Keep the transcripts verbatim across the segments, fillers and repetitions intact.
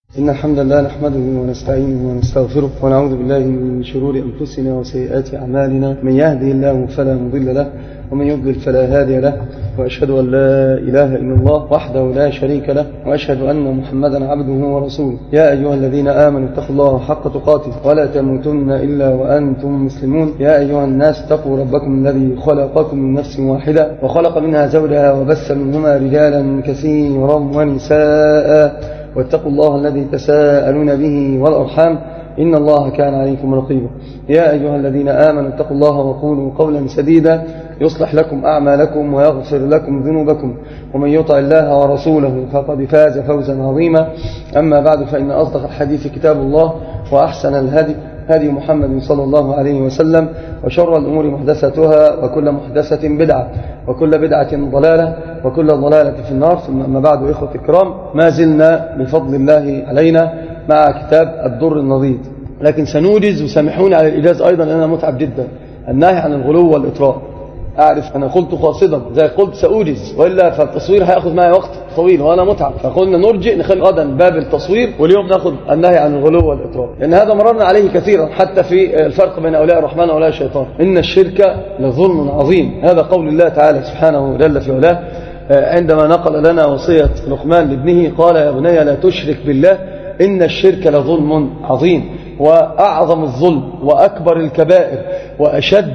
إن الحمد لله نحمده ونستعينه ونستغفره ونعوذ بالله من شرور أنفسنا وسيئات أعمالنا. من يهده الله فلا مضل له ومن يضلل فلا هادي له، وأشهد أن لا إله إلا الله وحده لا شريك له، وأشهد أن محمدا عبده ورسوله. يا أيها الذين آمنوا اتقوا الله حق تقاته ولا تموتن إلا وأنتم مسلمون. يا أيها الناس اتقوا ربكم الذي خلقكم من نفس واحدة وخلق منها زوجها وبث منهما رجالا كثيرا ونساء، واتقوا الله الذي تساءلون به والأرحام إن الله كان عليكم رقيبا. يا أيها الذين آمنوا اتقوا الله وقولوا قولا سديدا يصلح لكم أعمالكم ويغفر لكم ذنوبكم، ومن يطع الله ورسوله فقد فاز فوزا عظيما. أما بعد، فإن أصدق الحديث كتاب الله، وأحسن الهدي هدي محمد صلى الله عليه وسلم، وشر الأمور محدثتها، وكل محدثة بدعة، وكل بدعة ضلالة، وكل ضلالة في النار. ثم أما بعد، إخوة الكرام، ما زلنا بفضل الله علينا مع كتاب الدر النضيد، لكن سنوجز وسامحوني على الإجاز أيضا لأننا متعب جدا. النهي عن الغلو والإطراء، أعرف أنا قلت قاصدا زي قلت سأوجز، وإلا فالتصوير هيأخذ معي وقت طويل وأنا متعب، فقلنا نرجئ نخلي غدا باب التصوير، واليوم نأخذ النهي عن الغلو والإطراء، لأن هذا مررنا عليه كثيرا حتى في الفرق بين أولياء الرحمن وأولياء الشيطان. إن الشرك لظلم عظيم، هذا قول الله تعالى سبحانه جل في علاه عندما نقل لنا وصية لقمان لابنه، قال يا بني لا تشرك بالله إن الشرك لظلم عظيم. وأعظم الظلم وأكبر الكبائر وأشد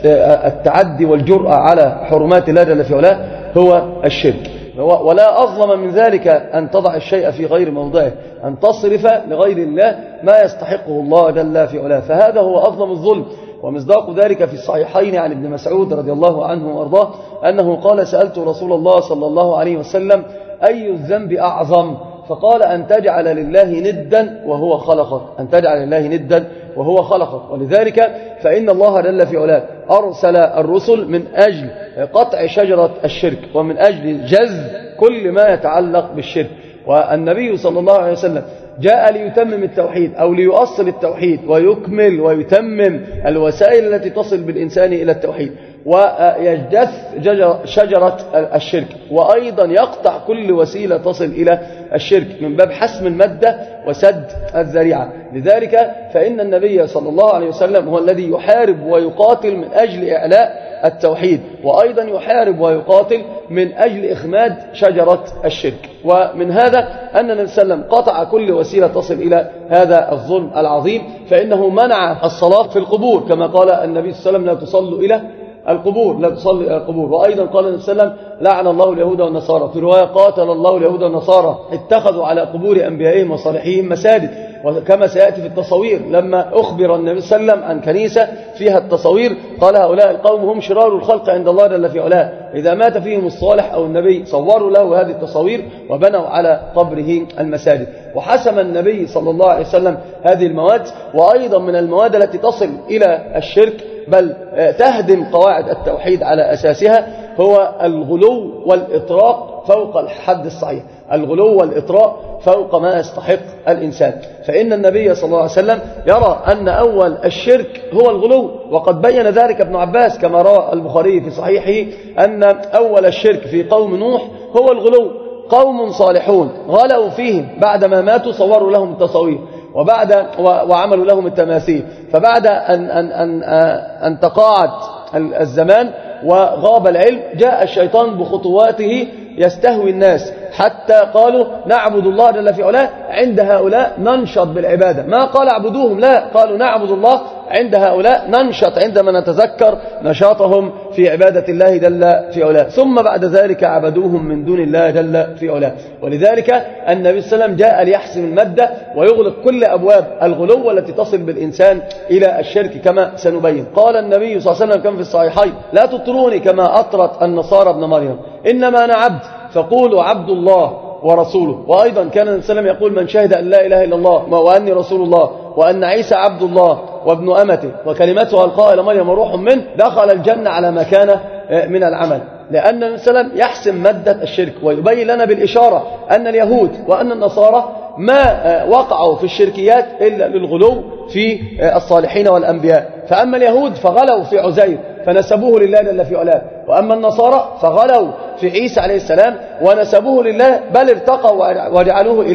التعدي والجرأة على حرمات الله جل في علاه هو الشرك. ولا أظلم من ذلك أن تضع الشيء في غير موضعه، أن تصرف لغير الله ما يستحقه الله جل في علاه، فهذا هو أظلم الظلم. ومصداق ذلك في الصحيحين عن ابن مسعود رضي الله عنه وارضاه أنه قال سألت رسول الله صلى الله عليه وسلم أي الذنب أعظم؟ فقال أن تجعل لله ندا وهو خلقك، أن تجعل لله ندا وهو خلقك. ولذلك فإن الله جل في علاه أرسل الرسل من أجل قطع شجرة الشرك، ومن أجل جذب كل ما يتعلق بالشرك. والنبي صلى الله عليه وسلم جاء ليتمم التوحيد أو ليؤصل التوحيد ويكمل ويتمم الوسائل التي تصل بالإنسان إلى التوحيد، ويجدث شجرة الشرك، وأيضا يقطع كل وسيلة تصل إلى الشرك من باب حسم المادة وسد الذريعة. لذلك فإن النبي صلى الله عليه وسلم هو الذي يحارب ويقاتل من أجل إعلاء التوحيد، وأيضا يحارب ويقاتل من أجل إخماد شجرة الشرك. ومن هذا أن النبي صلى الله عليه وسلم قطع كل وسيلة تصل إلى هذا الظلم العظيم، فإنه منع الصلاة في القبور، كما قال النبي صلى الله عليه وسلم لا تصلوا إلى القبور، لا تصلي إلى القبور. وأيضا قال النبي صلى الله عليه وسلم لعن الله اليهود والنصارى، في رواية قاتل الله اليهود والنصارى اتخذوا على قبور أنبيائهم وصالحيهم مساجد. وكما سيأتي في التصوير لما أخبر النبي صلى الله عليه وسلم عن كنيسة فيها التصوير قال هؤلاء القوم هم شرار الخلق عند الله جل في علاه، إذا مات فيهم الصالح أو النبي صوروا له هذه التصوير وبنوا على قبره المساجد. وحسم النبي صلى الله عليه وسلم هذه المواد، وأيضا من المواد التي تصل إلى الشرك بل تهدم قواعد التوحيد على أساسها هو الغلو والإطراء فوق الحد الصحيح، الغلو والإطراء فوق ما يستحق الإنسان. فإن النبي صلى الله عليه وسلم يرى أن أول الشرك هو الغلو، وقد بين ذلك ابن عباس كما روى البخاري في صحيحه أن أول الشرك في قوم نوح هو الغلو. قوم صالحون غلوا فيهم بعدما ماتوا صوروا لهم التصوير وبعد وعملوا لهم التماثيل، فبعد أن, أن, أن, أن تقاعد الزمان وغاب العلم جاء الشيطان بخطواته يستهوي الناس حتى قالوا نعبد الله جل في علاه، عند هؤلاء ننشط بالعبادة، ما قال اعبدوهم، لا، قالوا نعبد الله عند هؤلاء ننشط عندما نتذكر نشاطهم في عبادة الله جل في علاه، ثم بعد ذلك عبدوهم من دون الله جل في علاه. ولذلك النبي صلى الله عليه وسلم جاء ليحسم المادة ويغلق كل أبواب الغلو التي تصل بالإنسان إلى الشرك كما سنبين. قال النبي صلى الله عليه وسلم كما في الصحيحين لا تطروني كما أطرت النصارى ابن مريم، إنما أنا عبد فقولوا عبد الله ورسوله. وأيضا كان النبي صلى الله عليه وسلم يقول من شهد أن لا إله إلا الله وأني رسول الله وأن عيسى عبد الله وابن أمته وكلمته ألقاها إلى مريم وروح منه دخل الجنة على ما كان من العمل. لأن النبي صلى الله عليه وسلم يحسم مادة الشرك ويبين لنا بالإشارة أن اليهود وأن النصارى ما وقعوا في الشركيات إلا للغلو في الصالحين والأنبياء. فأما اليهود فغلوا في عزير فنسبوه لله جل في علاه، وأما النصارى فغلوا في عيسى عليه السلام ونسبوه لله بل ارتقوا وجعلوه إله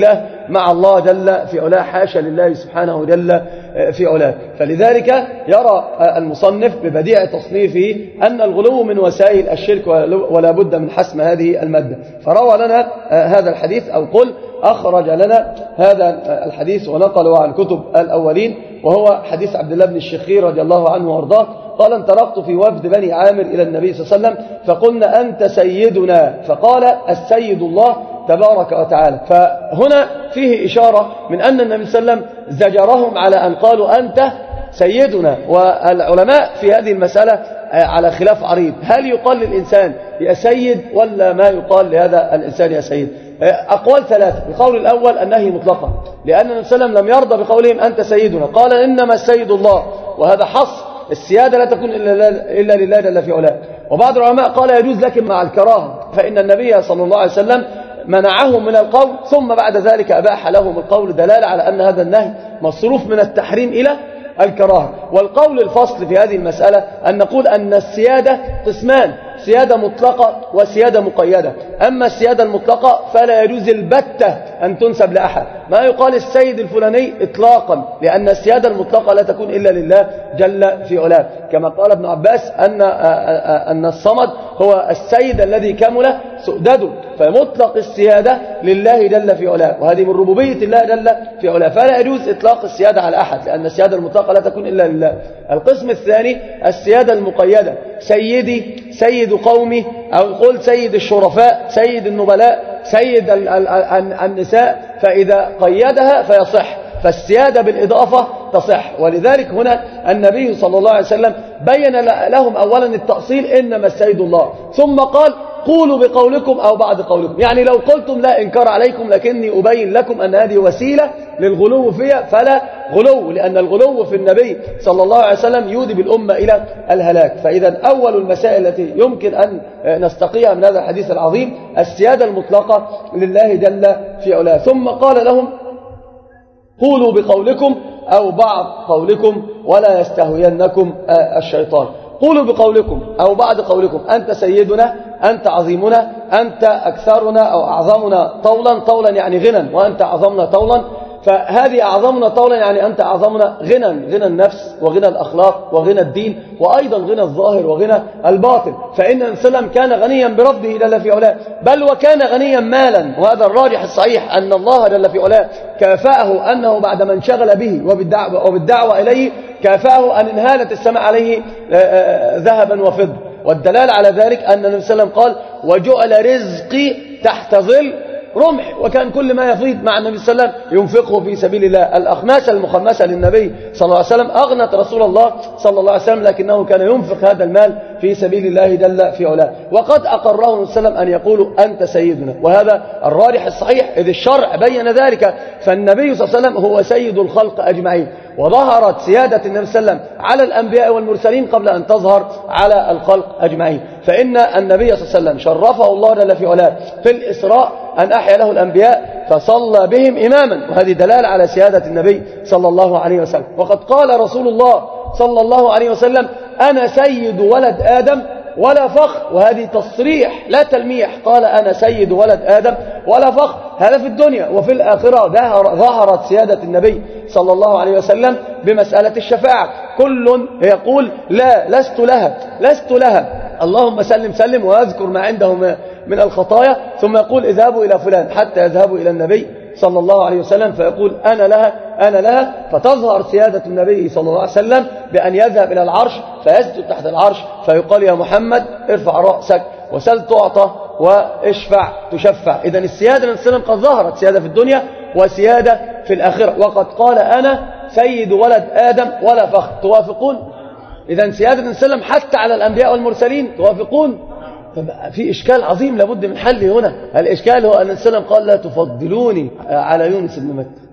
مع الله جل في علاه، حاشا لله سبحانه جل في علاه. فلذلك يرى المصنف ببديع تصنيفه أن الغلو من وسائل الشرك ولا بد من حسم هذه المادة. فروى لنا هذا الحديث أو قل أخرج لنا هذا الحديث ونقله عن كتب الأولين، وهو حديث عبد الله بن الشخير رضي الله عنه وارضاه قال: انطلقت في وفد بني عامر إلى النبي صلى الله عليه وسلم فقلنا: أنت سيدنا. فقال: السيد الله تبارك وتعالى. فهنا فيه إشارة من أن النبي صلى الله عليه وسلم زجرهم على أن قالوا أنت سيدنا. والعلماء في هذه المسألة على خلاف عريض، هل يقال للإنسان يا سيد ولا ما يقال لهذا الإنسان يا سيد؟ أقوال ثلاثة. القول الأول النهي مطلقا، لأن النبي صلى الله عليه وسلم لم يرضى بقولهم أنت سيدنا، قال: إنما السيد الله، وهذا حصر، السيادة لا تكون إلا لله جل في علاه. وبعض العلماء قال يجوز لكن مع الكراهة، فإن النبي صلى الله عليه وسلم منعهم من القول ثم بعد ذلك أباح لهم القول، دلالة على أن هذا النهي مصروف من التحريم إلى الكراهة. والقول الفصل في هذه المسألة أن نقول أن السيادة قسمان: سيادة مطلقة وسيادة مقيدة. أما السيادة المطلقة فلا يجوز البتة أن تنسب لأحد، ما يقال السيد الفلاني إطلاقا، لأن السيادة المطلقة لا تكون إلا لله جل في علاه، كما قال ابن عباس أن أن الصمد هو السيد الذي كمل سؤدده، فمطلق السيادة لله جل في علاه، وهذه من ربوبية الله جل في علاه، فلا يجوز إطلاق السيادة على أحد، لأن السيادة المطلقة لا تكون إلا لله. القسم الثاني السيادة المقيدة: سيدي، سيد قومي، أو قل سيد الشرفاء، سيد النبلاء، سيد النساء، فإذا قيدها فيصح، فالسيادة بالإضافة تصح. ولذلك هنا النبي صلى الله عليه وسلم بين لهم أولا التأصيل: إنما السيد الله، ثم قال: قولوا بقولكم أو بعد قولكم، يعني لو قلتم لا إنكار عليكم، لكني أبين لكم أن هذه وسيلة للغلو فيها، فلا غلو، لأن الغلو في النبي صلى الله عليه وسلم يودي بالأمة إلى الهلاك. فإذا أول المسائل التي يمكن أن نستقيها من هذا الحديث العظيم السيادة المطلقة لله جل في علاه. ثم قال لهم: قولوا بقولكم أو بعض قولكم ولا يستهوينكم الشيطان. قولوا بقولكم أو بعد قولكم: أنت سيدنا، أنت عظيمنا، أنت أكثرنا أو أعظمنا طولا، طولا يعني غنى، وأنت أعظمنا طولا، فهذه أعظمنا طولا يعني أنت أعظمنا غنى، غنى النفس وغنى الأخلاق وغنى الدين، وأيضا غنى الظاهر وغنى الباطن. فإن النبي صلى الله عليه وسلم كان غنيا بربه جل في علاه، بل وكان غنيا مالا، وهذا الراجح الصحيح أن الله جل في علاه كافأه أنه بعد ما انشغل به وبالدعوة, وبالدعوة إليه كافأه أن انهالت السماء عليه ذهبا وفضة. والدلال على ذلك أن النبي صلى الله عليه وسلم قال: وجعل رزقي تحت ظل رمح، وكان كل ما يفيض مع النبي صلى الله عليه وسلم ينفقه في سبيل الله. الأخماسة المخمسة للنبي صلى الله عليه وسلم أغنت رسول الله صلى الله عليه وسلم، لكنه كان ينفق هذا المال في سبيل الله جل في علاه. وقد أقره النبي صلى الله عليه وسلم أن يقولوا أنت سيدنا، وهذا الراجح الصحيح إذ الشرع بين ذلك. فالنبي صلى الله عليه وسلم هو سيد الخلق أجمعين، وظهرت سيادة النبي صلى الله عليه وسلم على الأنبياء والمرسلين قبل أن تظهر على الخلق أجمعين. فإن النبي صلى الله عليه وسلم شرفه الله جل في علاه في الإسراء أن أحيا له الأنبياء فصلى بهم إماما، وهذه دلالة على سيادة النبي صلى الله عليه وسلم. وقد قال رسول الله صلى الله عليه وسلم: أنا سيد ولد آدم ولا فخر، وهذه تصريح لا تلميح، قال: أنا سيد ولد آدم ولا فخر. هذا في الدنيا. وفي الآخرة ظهرت سيادة النبي صلى الله عليه وسلم بمسألة الشفاعة. كل يقول: لا، لست لها، لست لها، اللهم سلم سلم، ويذكر ما عنده من الخطايا، ثم يقول: اذهبوا إلى فلان، حتى يذهبوا إلى النبي صلى الله عليه وسلم فيقول: أنا لها، أنا لها، فتظهر سيادة النبي صلى الله عليه وسلم بأن يذهب إلى العرش فيسجد تحت العرش فيقال: يا محمد ارفع رأسك وسل تعطى واشفع تشفع. إذن السيادة النبي صلى الله عليه وسلم قد ظهرت سيادة في الدنيا وسيادة في الآخرة. وقد قال: أنا سيد ولد آدم ولا فخر. توافقون؟ إذن سيادة النبي صلى الله عليه وسلم حتى على الأنبياء والمرسلين. توافقون؟ في إشكال عظيم لابد من حله هنا. الإشكال هو أن النبي صلى الله عليه وسلم قال: لا تفضلوني على يونس بن متى.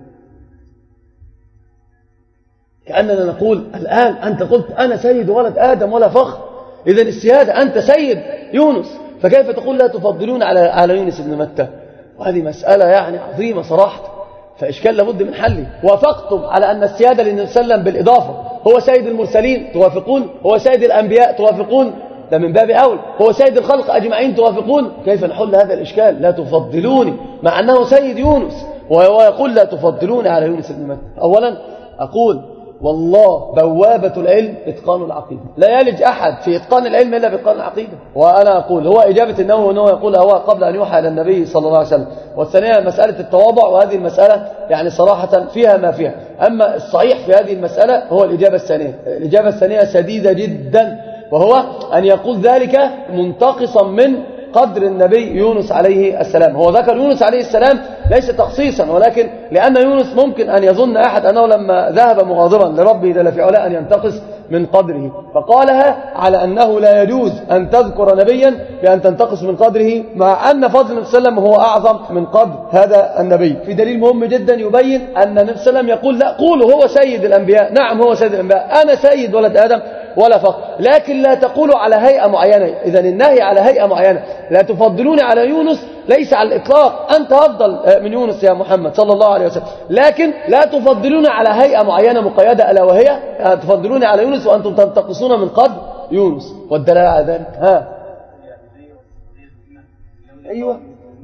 كأننا نقول الآن أنت قلت أنا سيد ولد آدم ولا فخر، إذن السيادة أنت سيد يونس، فكيف تقول لا تفضلون على على يونس بن متى؟ وهذه مسألة يعني عظيمة صراحة، فإشكال لابد من حله. وافقتم على أن السيادة للنبي صلى الله عليه وسلم بالإضافة هو سيد المرسلين، توافقون؟ هو سيد الأنبياء، توافقون؟ ده من باب أول. هو سيد الخلق أجمعين، توافقون؟ كيف نحل هذا الإشكال؟ لا تفضلوني، مع أنه سيد يونس وهو يقول لا تفضلون على يونس بن متى. أولا أقول والله بوابة العلم إتقان العقيدة، لا يلج أحد في إتقان العلم إلا بإتقان العقيدة. وأنا أقول هو إجابة النووي أنه يقول هو قبل أن يوحى إلى النبي صلى الله عليه وسلم. والثانية مسألة التواضع، وهذه المسألة يعني صراحة فيها ما فيها. أما الصحيح في هذه المسألة هو الإجابة الثانية. الإجابة الثانية سديدة جدا، وهو أن يقول ذلك منتقصا من قدر النبي يونس عليه السلام. هو ذكر يونس عليه السلام ليس تخصيصا، ولكن لأن يونس ممكن أن يظن أحد أنه لما ذهب مغاضبا لربه جل في علاه أن ينتقص من قدره، فقالها على أنه لا يجوز أن تذكر نبيا بأن تنتقص من قدره، مع أن فضل النبي صلى الله عليه وسلم هو أعظم من قدر هذا النبي. في دليل مهم جدا يبين أن النبي صلى الله عليه وسلم يقول لا، قولوا هو سيد الأنبياء. نعم هو سيد الأنبياء، أنا سيد ولد آدم ولا فقر، لكن لا تقولوا على هيئة معينة. إذن النهي على هيئة معينة، لا تفضلون على يونس ليس على الإطلاق، أنت أفضل من يونس يا محمد صلى الله عليه وسلم، لكن لا تفضلون على هيئة معينة مقيدة، ألا وهي تفضلون على يونس وأنتم تنتقصون من قدر يونس. والدلالة على ذلك ها أيوة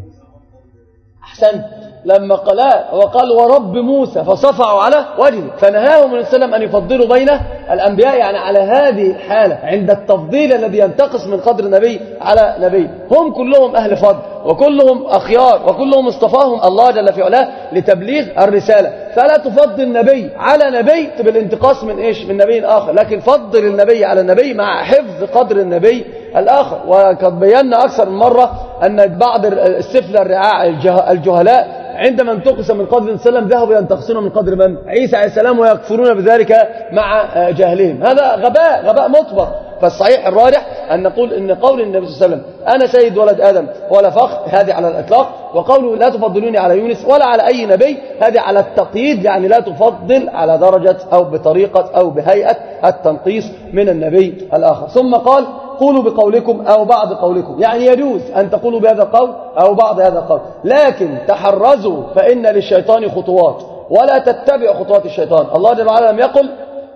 أحسنت، لما قال وقال ورب موسى فصفعوا على وجهه، فنهاهم النبي صلى الله عليه وسلم أن يفضلوا بين الأنبياء، يعني على هذه الحالة عند التفضيل الذي ينتقص من قدر النبي على نبي. هم كلهم أهل فضل وكلهم أخيار وكلهم اصطفاهم الله جل في علاه لتبليغ الرسالة، فلا تفضل نبي على نبي بالانتقاص من إيش؟ من نبي آخر، لكن فضل النبي على النبي مع حفظ قدر النبي الآخر. وقد بينا أكثر من مرة أن بعض السفلى الرعاع الجهلاء عندما انتقص من قدر النبي صلى الله عليه وسلم ذهبوا ينتقصون من قدر من؟ عيسى عليه السلام، ويكفرون بذلك مع جهلهم. هذا غباء غباء مطبق. فالصحيح الراجح أن نقول إن قول النبي صلى الله عليه وسلم أنا سيد ولد آدم ولا فخر، هذه على الإطلاق، وقوله لا تفضلوني على يونس ولا على أي نبي، هذه على التقييد، يعني لا تفضل على درجة أو بطريقة أو بهيئة التنقيص من النبي الآخر. ثم قال قولوا بقولكم أو بعض قولكم، يعني يجوز أن تقولوا بهذا القول أو بعض هذا القول، لكن تحرزوا فإن للشيطان خطوات ولا تتبعوا خطوات الشيطان. الله جل وعلا لم يقل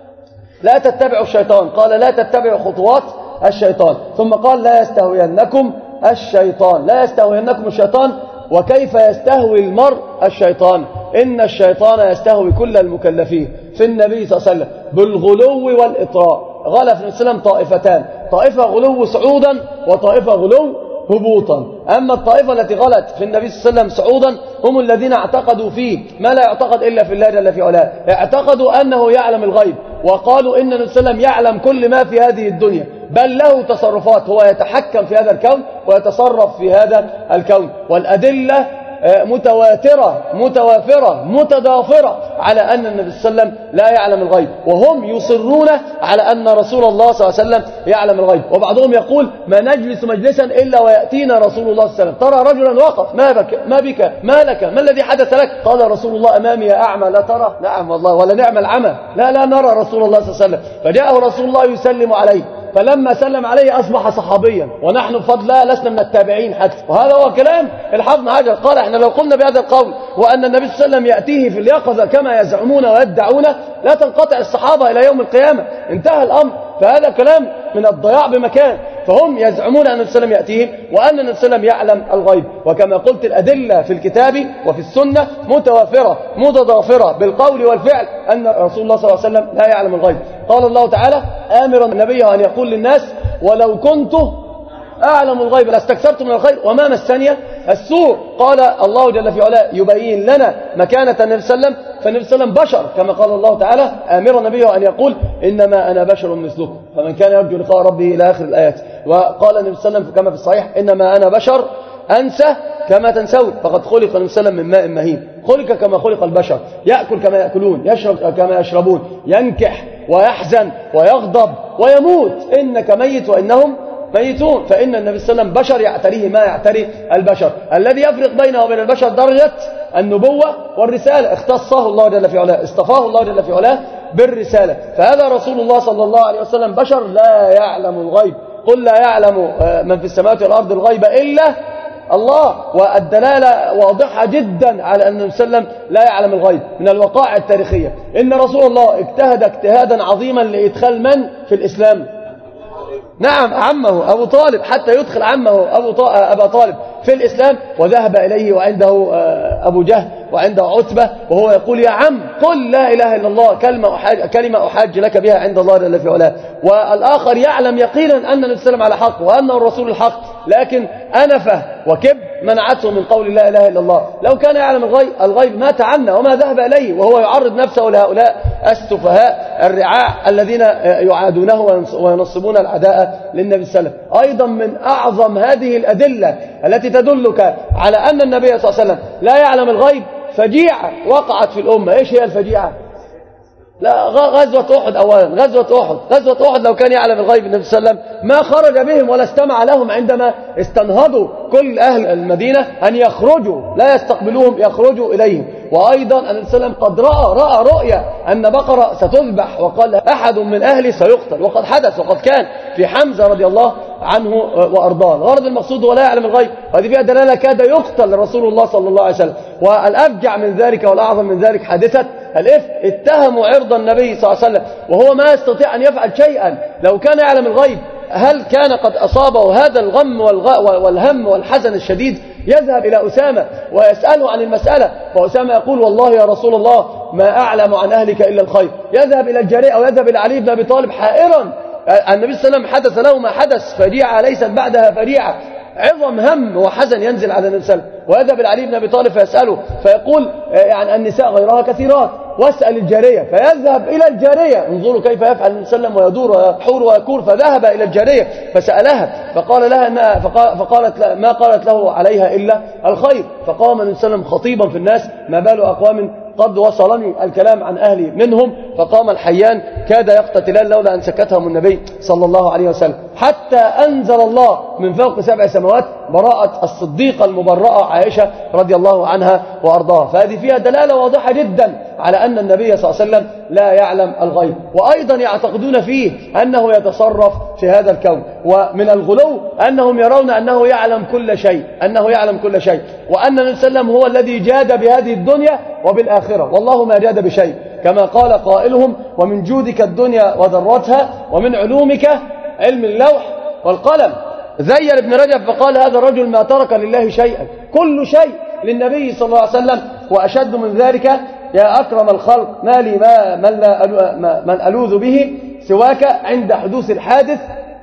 لا تتبعوا الشيطان، قال لا تتبعوا خطوات الشيطان، ثم قال لا يستهوينكم الشيطان. لا يستهوينكم الشيطان، وكيف يستهوي المرء الشيطان؟ إن الشيطان يستهوي كل المكلفين في النبي صلى الله عليه وسلم بالغلو والإطراء. غلى في الإسلام طائفتان، طائفة غلو صعودا وطائفة غلو هبوطا. أما الطائفة التي غلت في النبي صلى الله عليه وسلم صعودا هم الذين اعتقدوا فيه ما لا يعتقد إلا في الله جل في علاه، اعتقدوا أنه يعلم الغيب، وقالوا إن النبي صلى الله عليه وسلم يعلم كل ما في هذه الدنيا، بل له تصرفات، هو يتحكم في هذا الكون ويتصرف في هذا الكون، والأدلة متواترة متوافرة متضافرة على أن النبي صلى الله عليه وسلم لا يعلم الغيب، وهم يصرون على أن رسول الله صلى الله عليه وسلم يعلم الغيب. وبعضهم يقول ما نجلس مجلسا إلا ويأتينا رسول الله صلى الله عليه وسلم. ترى رجلا وقف، ما بك ما بك ما لك ما الذي حدث لك؟ قال رسول الله أمامي يا أعمى لا ترى؟ نعم والله، ولا نعم العمى، لا لا نرى رسول الله صلى الله عليه وسلم. فجاءه رسول الله يسلم عليه، فلما سلم عليه أصبح صحابيا، ونحن بفضل الله لسنا من التابعين حتى. وهذا هو كلام الحافظ ابن حجر، قال احنا لو قلنا بهذا القول وأن النبي صلى الله عليه وسلم يأتيه في اليقظة كما يزعمون ويدعون لا تنقطع الصحابة إلى يوم القيامة، انتهى الأمر. فهذا كلام من الضياع بمكان. فهم يزعمون أن النبي صلى الله عليه وسلم يأتيهم وأن النبي صلى الله عليه وسلم يعلم الغيب، وكما قلت الأدلة في الكتاب وفي السنة متوافرة متضافرة بالقول والفعل أن رسول الله صلى الله عليه وسلم لا يعلم الغيب. قال الله تعالى آمرا نبيه أن يقول للناس ولو كنت أعلم الغيب لاستكثرت من الخير وما مسني السوء. قال الله جل في علاه يبين لنا مكانة النبي صلى الله عليه وسلم، فالنبي صلى الله عليه وسلم بشر، كما قال الله تعالى آمرا نبيه أن يقول إنما أنا بشر مثلكم فمن كان يرجو لقاء ربه إلى آخر الآيات. وقال النبي صلى الله عليه وسلم كما في الصحيح إنما أنا بشر أنسى كما تنسون، فقد خلق النبي صلى الله عليه وسلم من ماء مهين، خلق كما خلق البشر، يأكل كما يأكلون، يشرب كما يشربون، ينكح ويحزن ويغضب ويموت، إنك ميت وإنهم ميتون. فإن النبي صلى الله عليه وسلم بشر يعتريه ما يعتري البشر. الذي يفرق بينه وبين البشر درجة النبوة والرسالة، اختصه الله جل في علاه، اصطفاه الله جل في علاه بالرسالة. فهذا رسول الله صلى الله عليه وسلم بشر لا يعلم الغيب. قل لا يعلم من في السماوات والأرض الغيب إلا الله. والدلالة واضحة جدا على أن النبي صلى الله عليه وسلم لا يعلم الغيب من الوقائع التاريخية. إن رسول الله اجتهد اجتهادا عظيما لإدخال من في الإسلام؟ نعم عمه أبو طالب، حتى يدخل عمه أبو أبا طالب في الإسلام، وذهب إليه وعنده أبو جهل وعنده عتبة، وهو يقول يا عم قل لا إله إلا الله، كلمة أحاج, كلمة أحاج لك بها عند الله جل في علاه. والآخر يعلم يقينا أن النبي صلى الله عليه وسلم على حق وأنه الرسول الحق، لكن أنفه وكب منعته من قول لا إله إلا الله. لو كان يعلم الغيب, الغيب ما تعنى وما ذهب إليه، وهو يعرض نفسه لهؤلاء السفهاء الرعاع الذين يعادونه وينصبون العداء للنبي صلى الله عليه وسلم. أيضا من أعظم هذه الأدلة التي تدلك على أن النبي صلى الله عليه وسلم لا يعلم الغيب فجيعة وقعت في الأمة. إيش هي الفجيعة؟ لا غزوة أحد. أولا غزوة أحد غزوة أحد لو كان يعلم الغيب النبي صلى الله عليه وسلم ما خرج بهم ولا استمع لهم عندما استنهضوا كل أهل المدينة أن يخرجوا، لا يستقبلوهم، يخرجوا إليهم. وأيضا النبي صلى الله عليه وسلم قد رأى رأى رؤيا أن بقرة ستذبح، وقال أحد من أهلي سيقتل، وقد حدث وقد كان في حمزة رضي الله عنه وأرضاه. الغرض المقصود هو لا يعلم الغيب، وهذه فيها دلالة كاد يقتل رسول الله صلى الله عليه وسلم. والأفجع من ذلك والأعظم من ذلك حادثة الإفك، اتهموا عرض النبي صلى الله عليه وسلم وهو ما يستطيع أن يفعل شيئا. لو كان يعلم الغيب هل كان قد أصابه هذا الغم والهم والحزن الشديد يذهب إلى أسامة ويسأله عن المسألة، فأسامة يقول والله يا رسول الله ما أعلم عن أهلك إلا الخير. يذهب إلى الجارية أو يذهب إلى علي بن أبي طالب حائرا. النبي صلى الله عليه وسلم حدث له ما حدث، فجيعة ليست بعدها فريعة، عظم هم وحزن ينزل على النبي صلى الله عليه وسلم. ويذهب إلى علي بن أبي طالب فيسأله فيقول يعني النساء غيرها كثيرات، واسأل الجارية. فيذهب إلى الجارية، انظروا كيف يفعل النبي صلى الله عليه وسلم ويدور ويحور ويكور. فذهب إلى الجارية فسألها فقال لها إنها فقالت ما قالت له عليها إلا الخير. فقام النبي صلى الله عليه وسلم خطيبا في الناس ما بال أقوام قد وصلني الكلام عن أهلي منهم. فقام الحيان كاد يقتتلان لولا أن سكتهم النبي صلى الله عليه وسلم، حتى أنزل الله من فوق سبع سماوات براءة الصديقة المبرأة عائشة رضي الله عنها وأرضاها. فهذه فيها دلالة واضحة جدا على أن النبي صلى الله عليه وسلم لا يعلم الغيب. وأيضا يعتقدون فيه أنه يتصرف في هذا الكون. ومن الغلو أنهم يرون أنه يعلم كل شيء، أنه يعلم كل شيء، وأن النبي صلى الله عليه وسلم هو الذي جاد بهذه الدنيا وبالآخرة، والله ما جاد بشيء، كما قال قائلهم ومن جودك الدنيا وذرتها ومن علومك علم اللوح والقلم. زين ابن رجب فقال هذا الرجل ما ترك لله شيئا، كل شيء للنبي صلى الله عليه وسلم. وأشد من ذلك يا أكرم الخلق ما لي ما من, لا من ألوذ به سواك عند حدوث الحادث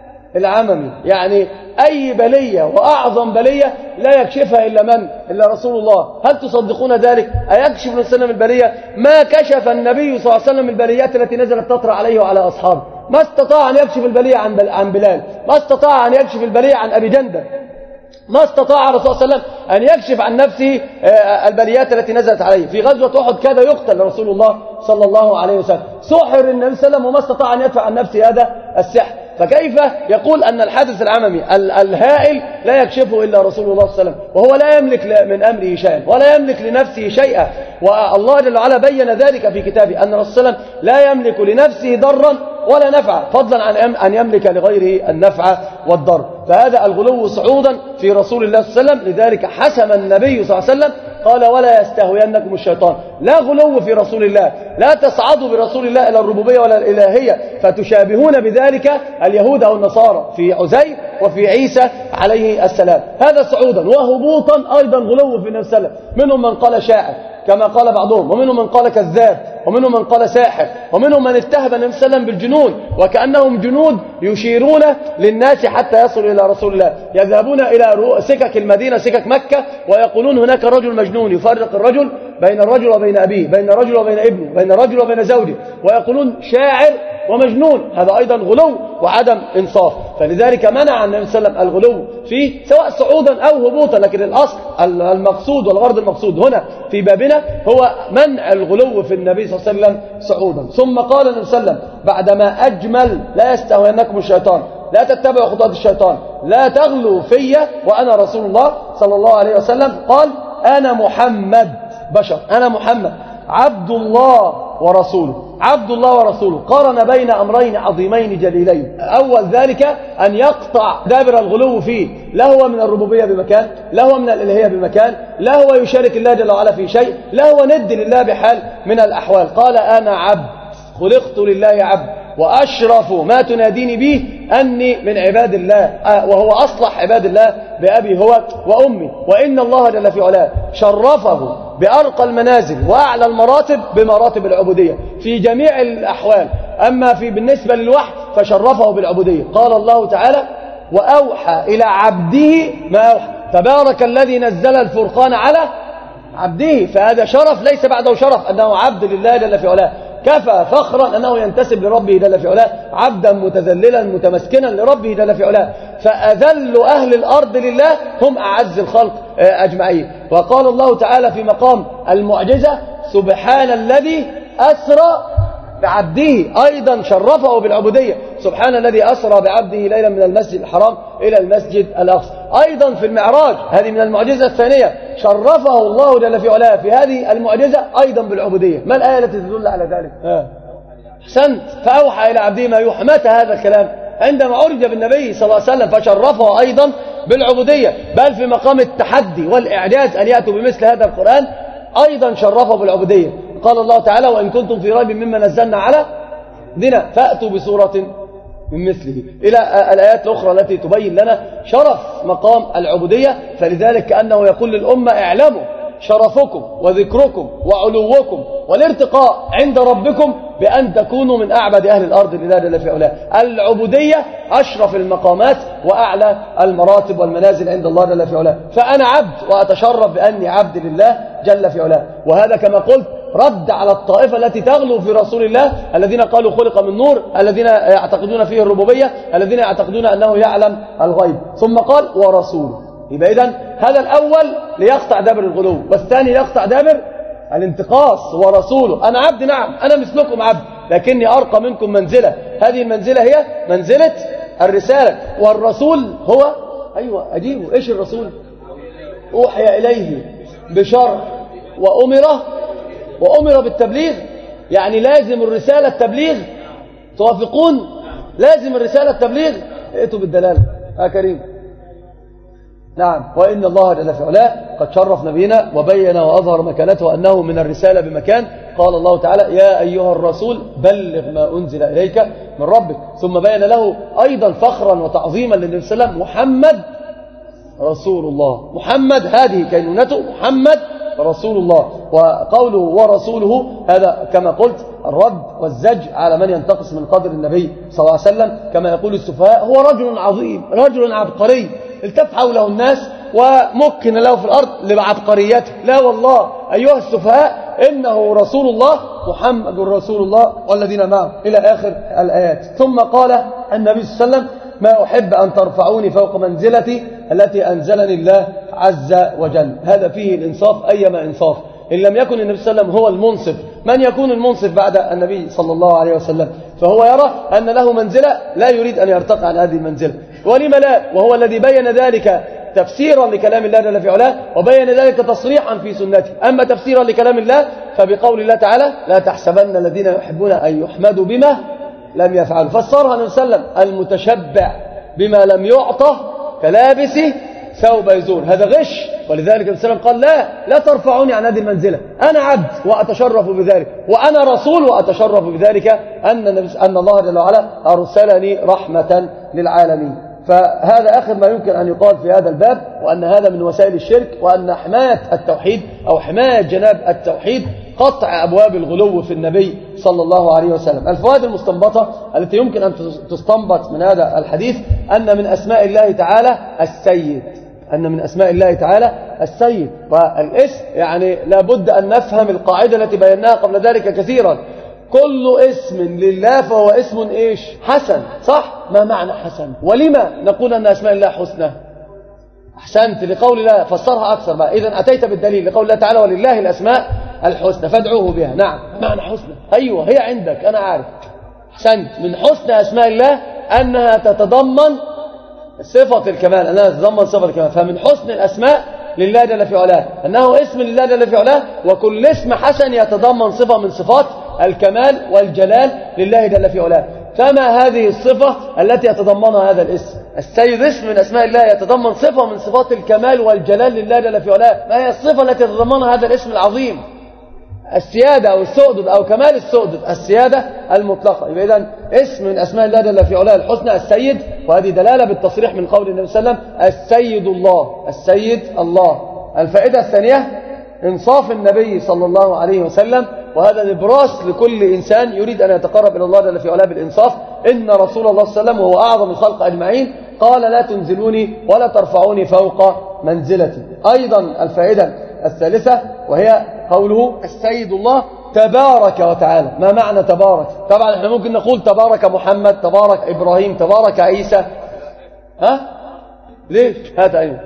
العممي. يعني أي بلية وأعظم بلية لا يكشفها إلا من؟ إلا رسول الله. هل تصدقون ذلك؟ أيكشف النبي صلى الله عليه وسلم البلية؟ ما كشف النبي صلى الله عليه وسلم البليات التي نزلت تطرأ عليه وعلى أصحابه. ما استطاع أن يكشف البلية عن بلال، ما استطاع أن يكشف البلية عن أبي جندل، ما استطاع الرسول صلى الله عليه وسلم أن يكشف عن نفسه البليات التي نزلت عليه. في غزوة أحد كاد يقتل رسول الله صلى الله عليه وسلم، سحر النبي صلى الله عليه وسلم وما استطاع أن يدفع عن نفسه هذا السحر. فكيف يقول أن الحادث العممي الهائل لا يكشفه إلا رسول الله صلى الله عليه وسلم، وهو لا يملك من أمره شيئا ولا يملك لنفسه شيئا. والله جل وعلا بين ذلك في كتابه أن الرسول صلى الله عليه وسلم لا يملك لنفسه ضرا ولا نفعا، فضلا عن أن يملك لغيره النفع والضر. فهذا الغلو صعودا في رسول الله صلى الله عليه وسلم. لذلك حسم النبي صلى الله عليه وسلم قال ولا يستهوينكم الشيطان. لا غلو في رسول الله، لا تصعدوا برسول الله إلى الربوبية ولا الإلهية فتشابهون بذلك اليهود أو النصارى في عزير وفي عيسى عليه السلام. هذا صعودا. وهبوطا أيضا غلو في النبي صلى الله عليه وسلم. منهم من قال شاعر كما قال بعضهم، ومنهم من قال كذاب، ومنهم من قال ساحر، ومنهم من اتهم النبي صلى الله عليه وسلم بالجنون وكأنهم جنود يشيرون للناس حتى يصلوا إلى رسول الله. يذهبون إلى سكك المدينة سكك مكة ويقولون هناك رجل مجنون يفرق الرجل بين الرجل وبين أبيه، بين الرجل وبين ابنه، بين الرجل وبين زوجه، ويقولون شاعر ومجنون. هذا أيضا غلو وعدم إنصاف. فلذلك منع النبي صلى الله عليه وسلم الغلو فيه سواء صعودا أو هبوطا. لكن الأصل المقصود والغرض المقصود هنا في بابنا هو منع الغلو في النبي صلى الله عليه وسلم صعودا. ثم قال النبي صلى الله عليه وسلم بعدما أجمل لا يستهوينكم الشيطان، لا تتبعوا خطوات الشيطان، لا تغلوا في وأنا رسول الله صلى الله عليه وسلم. قال أنا محمد بشر، أنا محمد عبد الله ورسوله، عبد الله ورسوله. قارن بين أمرين عظيمين جليلين. أول ذلك أن يقطع دابر الغلو فيه، لا هو من الربوبية بمكان، لا هو من الإلهية بمكان، لا هو يشارك الله جل وعلا في شيء، لا هو ند لله بحال من الأحوال. قال أنا عبد، خلقت لله عبد، وأشرف ما تناديني به أني من عباد الله، وهو أصلح عباد الله بأبي هو وأمي. وإن الله جل في علاه شرفه بأرقى المنازل وأعلى المراتب بمراتب العبودية في جميع الأحوال. أما في بالنسبة للوحي فشرفه بالعبودية. قال الله تعالى: وأوحى إلى عبده ما أوحى. تبارك الذي نزل الفرقان على عبده. فهذا شرف ليس بعده شرف، أنه عبد لله جل في علاه. كفى فخرا أنه ينتسب لربه جل في علاه، عبدا متذللا متمسكنا لربه جل في علاه. فأذل أهل الأرض لله هم أعز الخلق أجمعين. وقال الله تعالى في مقام المعجزة: سبحان الذي أسرى بعبده. أيضا شرفه بالعبودية. سبحان الذي أسرى بعبده ليلا من المسجد الحرام إلى المسجد الأقصى. أيضا في المعراج، هذه من المعجزة الثانية، شرفه الله جل في علاه في هذه المعجزة أيضا بالعبودية. ما الآية التي تدل على ذلك؟ أحسنت. فأوحى إلى عبده ما يوحى. متى هذا الكلام؟ عندما عرج بالنبي صلى الله عليه وسلم، فشرفه أيضا بالعبودية. بل في مقام التحدي والإعجاز أن يأتوا بمثل هذا القرآن أيضا شرفه بالعبودية. قال الله تعالى: وإن كنتم في ريب مما نزلنا على عبدنا فأتوا بسورة من مثله، إلى الآيات الأخرى التي تبين لنا شرف مقام العبودية. فلذلك كأنه يقول للأمة: اعلموا شرفكم وذكركم وعلوكم والارتقاء عند ربكم بأن تكونوا من أعبد أهل الأرض لله جل في علاه. العبودية أشرف المقامات وأعلى المراتب والمنازل عند الله جل في علاه. فأنا عبد وأتشرف بأني عبد لله جل في علاه. وهذا كما قلت رد على الطائفة التي تغلو في رسول الله، الذين قالوا خلق من نور، الذين يعتقدون فيه الربوبية، الذين يعتقدون أنه يعلم الغيب. ثم قال: ورسوله. يبقى إذن هذا الأول ليقطع دابر الغلو، والثاني يقطع دابر الانتقاص. ورسوله. أنا عبد، نعم أنا مثلكم عبد، لكني أرقى منكم منزلة. هذه المنزلة هي منزلة الرسالة. والرسول هو أيوة أجيبه. إيش الرسول؟ أوحي إليه بشرع وأمره وأمر بالتبليغ. يعني لازم الرسالة التبليغ. توافقون؟ لازم الرسالة التبليغ. ائتوا بالدلالة يا كريم. نعم. وإن الله جل في علاه قد شرف نبينا وبين وأظهر مكانته أنه من الرسالة بمكان. قال الله تعالى: يا أيها الرسول بلغ ما أنزل إليك من ربك. ثم بين له أيضا فخرا وتعظيما للنبي صلى الله عليه وسلم: محمد رسول الله. محمد هذه كينونته، محمد رسول الله. وقوله ورسوله هذا كما قلت الرد والزج على من ينتقص من قدر النبي صلى الله عليه وسلم. كما يقول السفهاء: هو رجل عظيم، رجل عبقري، التف حوله الناس ومكن له في الأرض لعبقريته. لا والله أيها السفهاء، إنه رسول الله، محمد رسول الله والذين معه، إلى آخر الآيات. ثم قال النبي صلى الله عليه وسلم: ما أحب أن ترفعوني فوق منزلتي التي أنزلني الله عز وجل. هذا فيه الإنصاف أيما إنصاف. إن لم يكن النبي صلى الله عليه وسلم هو المنصف، من يكون المنصف بعد النبي صلى الله عليه وسلم؟ فهو يرى أن له منزلة لا يريد أن يرتقي عن هذه المنزلة. ولم لا؟ وهو الذي بين ذلك تفسيرا لكلام الله جل في علاه، وبين ذلك تصريحا في سنته. أما تفسيرا لكلام الله فبقول الله تعالى: لا تحسبن الذين يحبون أن يحمدوا بما لم يفعلوا. فسرها النبي صلى الله عليه وسلم: المتشبع بما لم يعطه كلابس ثوب يزور. هذا غش. ولذلك النبي صلى الله عليه وسلم قال: لا لا ترفعوني عن هذه المنزلة، أنا عبد وأتشرف بذلك، وأنا رسول وأتشرف بذلك، أن, أن الله جل وعلا أرسلني رحمة للعالمين. فهذا آخر ما يمكن أن يقال في هذا الباب، وأن هذا من وسائل الشرك، وأن حماية التوحيد أو حماية جناب التوحيد قطع أبواب الغلو في النبي صلى الله عليه وسلم. الفوائد المستنبطة التي يمكن أن تستنبط من هذا الحديث: أن من أسماء الله تعالى السيد، أن من أسماء الله تعالى السيد. والاسم يعني لابد أن نفهم القاعدة التي بيناها قبل ذلك كثيرا: كل اسم لله فهو اسم إيش؟ حسن. صح؟ ما معنى حسن؟ ولما نقول أن أسماء الله حسنى؟ أحسنت. لقول الله فسرها أكثر بقى. إذن أتيت بالدليل لقول الله تعالى: ولله الأسماء الحسنى فادعوه بها. نعم. معنى حسنى؟ أيوة هي عندك أنا عارف. أحسنت. من حسن أسماء الله أنها تتضمن صفة الكمال، أنها تتضمن صفة الكمال. فمن حسن الأسماء لله جل في علاه أنه اسم لله جل في علاه، وكل اسم حسن يتضمن صفة من صفات الكمال والجلال لله جل في علاه. فما هذه الصفة التي يتضمنها هذا الاسم؟ السيد اسم من أسماء الله يتضمن صفة من صفات الكمال والجلال لله جل في علاه. ما هي الصفة التي يتضمنها هذا الاسم العظيم؟ السيادة أو السؤدد أو كمال السؤدد، السيادة المطلقة. يبقى إذن اسم من أسماء الله جل في علاه الحسنى السيد، وهذه دلالة بالتصريح من قول النبي صلى الله عليه وسلم السيد الله، السيد الله. الفائدة الثانية انصاف النبي صلى الله عليه وسلم، وهذا نبراس لكل إنسان يريد أن يتقرب إلى الله جل في علاه بالإنصاف. إن رسول الله صلى الله عليه وسلم وهو أعظم الخلق أجمعين قال لا تنزلوني ولا ترفعوني فوق منزلتي. أيضا الفائدة الثالثة وهي قوله السيد الله تبارك وتعالى. ما معنى تبارك؟ طبعا احنا ممكن نقول تبارك محمد، تبارك إبراهيم، تبارك عيسى. ها؟ ليش؟ هات أيوه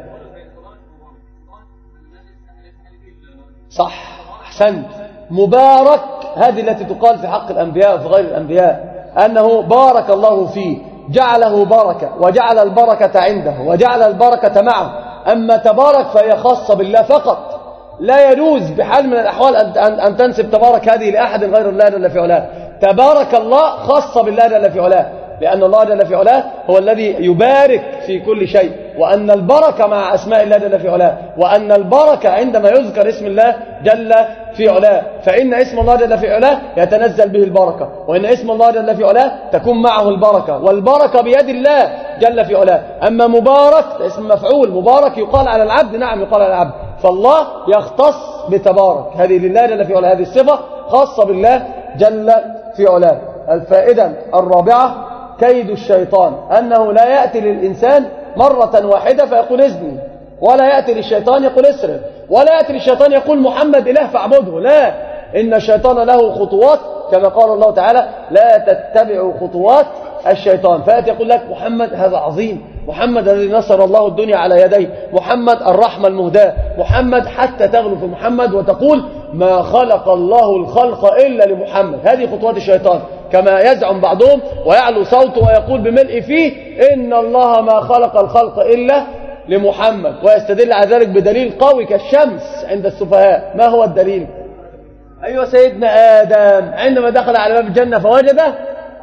صح، أحسنت. مبارك هذه التي تقال في حق الأنبياء وفي غير الأنبياء، أنه بارك الله فيه، جعله بركة وجعل البركة عنده وجعل البركة معه. أما تبارك فهي خاصة بالله فقط، لا يجوز بحال من الأحوال أن تنسب تبارك هذه لأحد غير الله جل في علاه. تبارك الله خاصة بالله جل في علاه، لأن الله جل في علاه هو الذي يبارك في كل شيء، وأن البركة مع أسماء الله جل في علاه، وأن البركة عندما يذكر اسم الله جل في علاه، فإن اسم الله جل في علاه يتنزل به البركة، وإن اسم الله جل في علاه تكون معه البركة، والبركة بيد الله جل في علاه. أما مبارك اسم مفعول، مبارك يقال على العبد، نعم يقال على العبد، فالله يختص بتبارك، هذه لله جل في علاه، هذه الصفة خاصة بالله جل في علاه. الفائدة الرابعة كيد الشيطان، أنه لا يأتي للإنسان مرة واحدة فيقول اذني، ولا يأتي للشيطان يقول اسرق، ولا يأتي للشيطان يقول محمد إله فاعبده، لا، إن الشيطان له خطوات كما قال الله تعالى لا تتبعوا خطوات الشيطان. فيأتي يقول لك محمد هذا عظيم، محمد الذي نصر الله الدنيا على يديه، محمد الرحمة المهداة، محمد، حتى تغلو في محمد وتقول ما خلق الله الخلق إلا لمحمد. هذه خطوات الشيطان كما يزعم بعضهم ويعلو صوته ويقول بملء فيه إن الله ما خلق الخلق إلا لمحمد، ويستدل على ذلك بدليل قوي كالشمس عند السفهاء. ما هو الدليل؟ أيوة سيدنا آدم عندما دخل على باب الجنة فوجده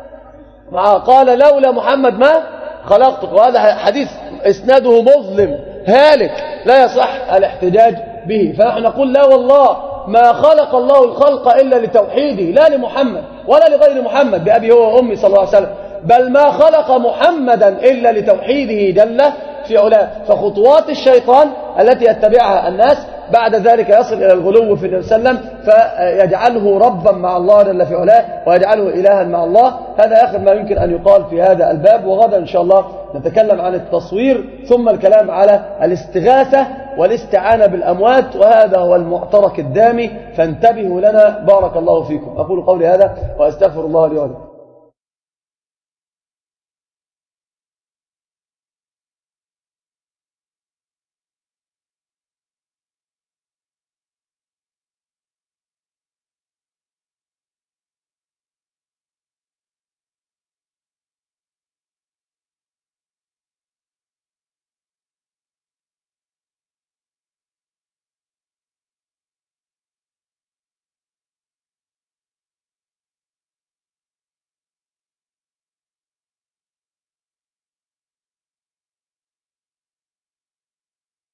قال لولا محمد ما خلقتك، وهذا حديث إسناده مظلم هالك لا يصح الاحتجاج به. فنحن نقول لا والله ما خلق الله الخلق إلا لتوحيده، لا لمحمد ولا لغير محمد بأبي هو وأمي صلى الله عليه وسلم، بل ما خلق محمدا إلا لتوحيده جل في علاه. فخطوات الشيطان التي يتبعها الناس بعد ذلك يصل إلى الغلو في النبي صلى الله عليه وسلم فيجعله ربا مع الله جل في علاه ويجعله إلها مع الله. هذا آخر ما يمكن أن يقال في هذا الباب، وغدا إن شاء الله نتكلم عن التصوير ثم الكلام على الاستغاثة والاستعانة بالأموات، وهذا هو المعترك الدامي، فانتبهوا لنا. بارك الله فيكم. أقول قولي هذا وأستغفر الله لي ولكم.